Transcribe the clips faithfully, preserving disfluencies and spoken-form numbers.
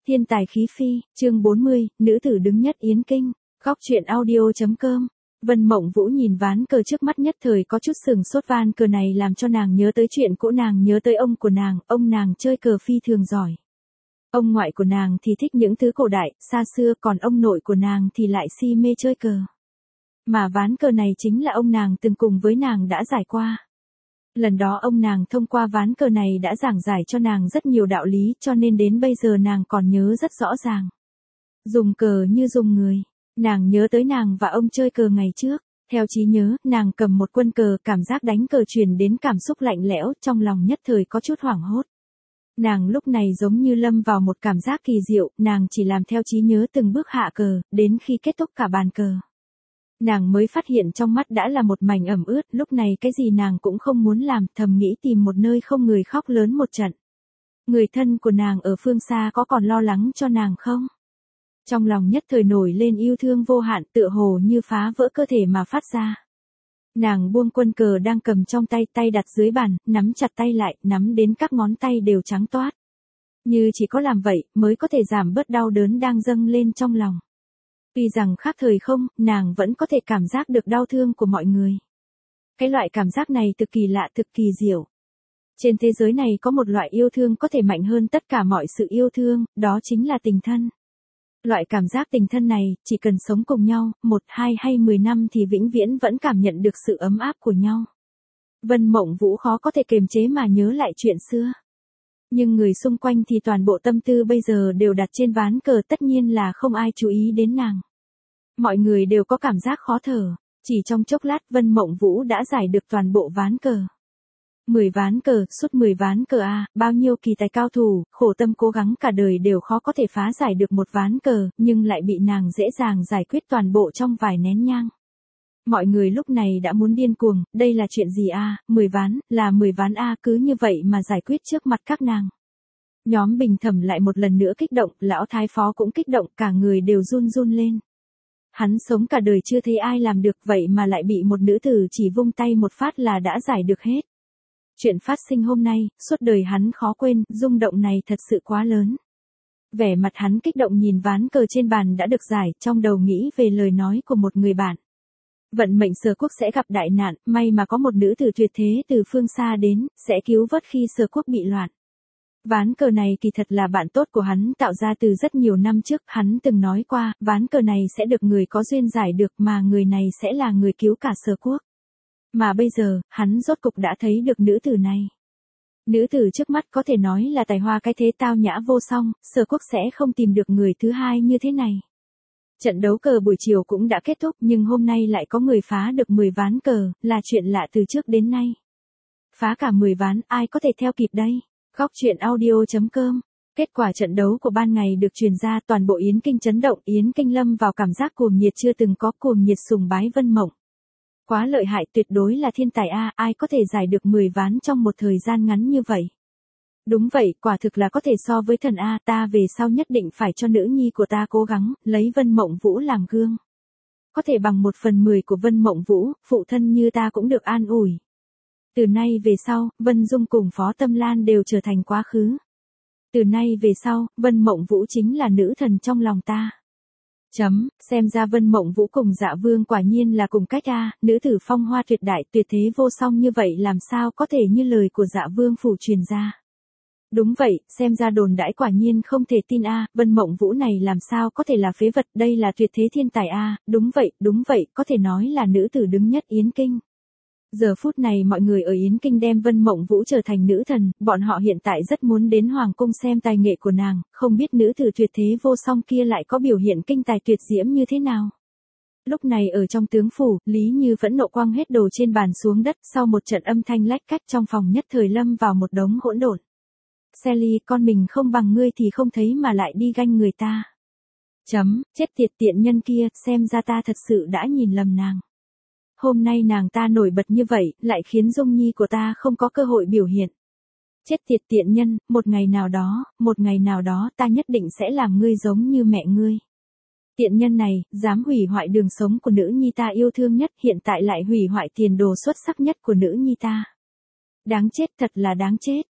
Thiên tài khí phi, chương bốn mươi, nữ tử đứng nhất Yến Kinh, góc truyện audio.com. Vân Mộng Vũ nhìn ván cờ trước mắt nhất thời có chút sừng sốt, ván cờ này làm cho nàng nhớ tới chuyện cũ, nàng nhớ tới ông của nàng, ông nàng chơi cờ phi thường giỏi. Ông ngoại của nàng thì thích những thứ cổ đại, xa xưa, còn ông nội của nàng thì lại si mê chơi cờ. Mà ván cờ này chính là ông nàng từng cùng với nàng đã giải qua. Lần đó ông nàng thông qua ván cờ này đã giảng giải cho nàng rất nhiều đạo lý, cho nên đến bây giờ nàng còn nhớ rất rõ ràng. Dùng cờ như dùng người, nàng nhớ tới nàng và ông chơi cờ ngày trước. Theo trí nhớ, nàng cầm một quân cờ, cảm giác đánh cờ truyền đến cảm xúc lạnh lẽo, trong lòng nhất thời có chút hoảng hốt. Nàng lúc này giống như lâm vào một cảm giác kỳ diệu, nàng chỉ làm theo trí nhớ từng bước hạ cờ, đến khi kết thúc cả bàn cờ. Nàng mới phát hiện trong mắt đã là một mảnh ẩm ướt, lúc này cái gì nàng cũng không muốn làm, thầm nghĩ tìm một nơi không người khóc lớn một trận. Người thân của nàng ở phương xa có còn lo lắng cho nàng không? Trong lòng nhất thời nổi lên yêu thương vô hạn, tựa hồ như phá vỡ cơ thể mà phát ra. Nàng buông quân cờ đang cầm trong tay, tay đặt dưới bàn, nắm chặt tay lại, nắm đến các ngón tay đều trắng toát. Như chỉ có làm vậy, mới có thể giảm bớt đau đớn đang dâng lên trong lòng. Tuy rằng khác thời không, nàng vẫn có thể cảm giác được đau thương của mọi người. Cái loại cảm giác này cực kỳ lạ, cực kỳ diệu. Trên thế giới này có một loại yêu thương có thể mạnh hơn tất cả mọi sự yêu thương, đó chính là tình thân. Loại cảm giác tình thân này, chỉ cần sống cùng nhau, một, hai hay mười năm thì vĩnh viễn vẫn cảm nhận được sự ấm áp của nhau. Vân Mộng Vũ khó có thể kiềm chế mà nhớ lại chuyện xưa. Nhưng người xung quanh thì toàn bộ tâm tư bây giờ đều đặt trên ván cờ, tất nhiên là không ai chú ý đến nàng. Mọi người đều có cảm giác khó thở, chỉ trong chốc lát Vân Mộng Vũ đã giải được toàn bộ ván cờ. mười ván cờ, suốt mười ván cờ a, à, bao nhiêu kỳ tài cao thủ, khổ tâm cố gắng cả đời đều khó có thể phá giải được một ván cờ, nhưng lại bị nàng dễ dàng giải quyết toàn bộ trong vài nén nhang. Mọi người lúc này đã muốn điên cuồng, đây là chuyện gì a, à? mười ván, là mười ván a, à, cứ như vậy mà giải quyết trước mặt các nàng. Nhóm Bình Thẩm lại một lần nữa kích động, lão thái phó cũng kích động, cả người đều run run lên. Hắn sống cả đời chưa thấy ai làm được vậy mà lại bị một nữ tử chỉ vung tay một phát là đã giải được hết. Chuyện phát sinh hôm nay, suốt đời hắn khó quên, rung động này thật sự quá lớn. Vẻ mặt hắn kích động nhìn ván cờ trên bàn đã được giải, trong đầu nghĩ về lời nói của một người bạn. Vận mệnh Sở Quốc sẽ gặp đại nạn, may mà có một nữ tử tuyệt thế từ phương xa đến, sẽ cứu vớt khi Sở Quốc bị loạn. Ván cờ này kỳ thật là bạn tốt của hắn tạo ra từ rất nhiều năm trước, hắn từng nói qua, ván cờ này sẽ được người có duyên giải được mà người này sẽ là người cứu cả Sở Quốc. Mà bây giờ, hắn rốt cục đã thấy được nữ tử này. Nữ tử trước mắt có thể nói là tài hoa cái thế tao nhã vô song, Sở Quốc sẽ không tìm được người thứ hai như thế này. Trận đấu cờ buổi chiều cũng đã kết thúc nhưng hôm nay lại có người phá được mười ván cờ, là chuyện lạ từ trước đến nay. Phá cả mười ván, ai có thể theo kịp đây? Góc truyện audio.com. Kết quả trận đấu của ban ngày được truyền ra, toàn bộ Yến Kinh chấn động, Yến Kinh lâm vào cảm giác cuồng nhiệt chưa từng có, cuồng nhiệt sùng bái Vân Mộng. Quá lợi hại, tuyệt đối là thiên tài a, ai có thể giải được mười ván trong một thời gian ngắn như vậy. Đúng vậy, quả thực là có thể so với thần a, ta về sau nhất định phải cho nữ nhi của ta cố gắng, lấy Vân Mộng Vũ làm gương. Có thể bằng một phần mười của Vân Mộng Vũ, phụ thân như ta cũng được an ủi. Từ nay về sau, Vân Dung cùng Phó Tâm Lan đều trở thành quá khứ. Từ nay về sau, Vân Mộng Vũ chính là nữ thần trong lòng ta. Chấm, xem ra Vân Mộng Vũ cùng Dạ Vương quả nhiên là cùng cách a, nữ tử phong hoa tuyệt đại tuyệt thế vô song như vậy làm sao có thể như lời của Dạ Vương phủ truyền ra. Đúng vậy, xem ra đồn đãi quả nhiên không thể tin a, Vân Mộng Vũ này làm sao có thể là phế vật, đây là tuyệt thế thiên tài a, đúng vậy, đúng vậy, có thể nói là nữ tử đứng nhất Yến Kinh. Giờ phút này mọi người ở Yến Kinh đem Vân Mộng Vũ trở thành nữ thần, bọn họ hiện tại rất muốn đến Hoàng Cung xem tài nghệ của nàng, không biết nữ tử tuyệt thế vô song kia lại có biểu hiện kinh tài tuyệt diễm như thế nào. Lúc này ở trong tướng phủ, Lý Như vẫn nộ quăng hết đồ trên bàn xuống đất, sau một trận âm thanh lách cách trong phòng nhất thời lâm vào một đống hỗn độn. Sally, con mình không bằng ngươi thì không thấy mà lại đi ganh người ta. Chấm, chết tiệt tiện nhân kia, xem ra ta thật sự đã nhìn lầm nàng. Hôm nay nàng ta nổi bật như vậy, lại khiến Dung Nhi của ta không có cơ hội biểu hiện. Chết tiệt tiện nhân, một ngày nào đó, một ngày nào đó ta nhất định sẽ làm ngươi giống như mẹ ngươi. Tiện nhân này, dám hủy hoại đường sống của nữ nhi ta yêu thương nhất, hiện tại lại hủy hoại tiền đồ xuất sắc nhất của nữ nhi ta. Đáng chết, thật là đáng chết.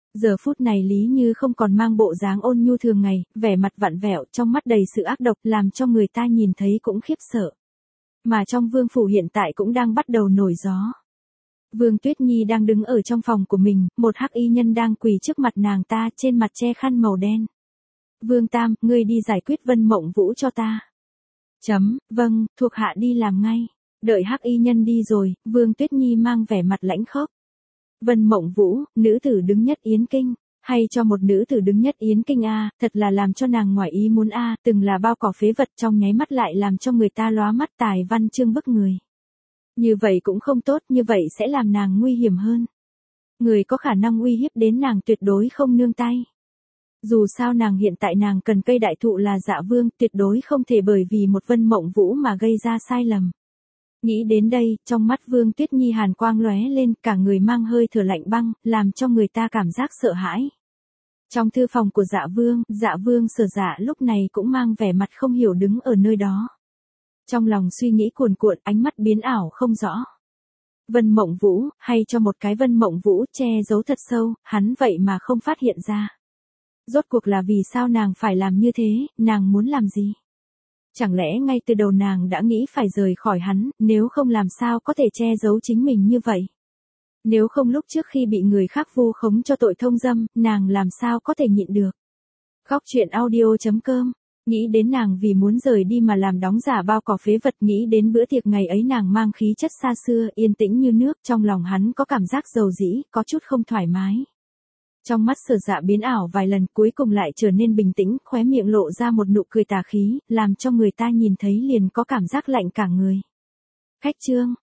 Giờ phút này Lý Như không còn mang bộ dáng ôn nhu thường ngày, vẻ mặt vặn vẹo, trong mắt đầy sự ác độc, làm cho người ta nhìn thấy cũng khiếp sợ. Mà trong vương phủ hiện tại cũng đang bắt đầu nổi gió. Vương Tuyết Nhi đang đứng ở trong phòng của mình, một hắc y nhân đang quỳ trước mặt nàng ta, trên mặt che khăn màu đen. Vương Tam, ngươi đi giải quyết Vân Mộng Vũ cho ta. Chấm, vâng, thuộc hạ đi làm ngay. Đợi hắc y nhân đi rồi, Vương Tuyết Nhi mang vẻ mặt lãnh khốc. Vân Mộng Vũ, nữ tử đứng nhất Yến Kinh, hay cho một nữ tử đứng nhất Yến Kinh a, thật là làm cho nàng ngoài ý muốn a, từng là bao cỏ phế vật trong nháy mắt lại làm cho người ta lóa mắt tài văn chương bức người. Như vậy cũng không tốt, như vậy sẽ làm nàng nguy hiểm hơn. Người có khả năng uy hiếp đến nàng tuyệt đối không nương tay. Dù sao nàng hiện tại nàng cần cây đại thụ là Dạ Vương, tuyệt đối không thể bởi vì một Vân Mộng Vũ mà gây ra sai lầm. Nghĩ đến đây, trong mắt Vương Tuyết Nhi hàn quang lóe lên, cả người mang hơi thở lạnh băng, làm cho người ta cảm giác sợ hãi. Trong thư phòng của Dạ Vương, Dạ Vương Sở Dạ lúc này cũng mang vẻ mặt không hiểu đứng ở nơi đó. Trong lòng suy nghĩ cuồn cuộn, ánh mắt biến ảo không rõ. Vân Mộng Vũ, hay cho một cái Vân Mộng Vũ che giấu thật sâu, hắn vậy mà không phát hiện ra. Rốt cuộc là vì sao nàng phải làm như thế, nàng muốn làm gì? Chẳng lẽ ngay từ đầu nàng đã nghĩ phải rời khỏi hắn, nếu không làm sao có thể che giấu chính mình như vậy? Nếu không lúc trước khi bị người khác vu khống cho tội thông dâm, nàng làm sao có thể nhịn được? Khóc chuyện audio chấm com. Nghĩ đến nàng vì muốn rời đi mà làm đóng giả bao cỏ phế vật, nghĩ đến bữa tiệc ngày ấy nàng mang khí chất xa xưa, yên tĩnh như nước, trong lòng hắn có cảm giác dầu dĩ, có chút không thoải mái. Trong mắt Sở Dạ biến ảo vài lần, cuối cùng lại trở nên bình tĩnh, khóe miệng lộ ra một nụ cười tà khí, làm cho người ta nhìn thấy liền có cảm giác lạnh cả người. Khách trương,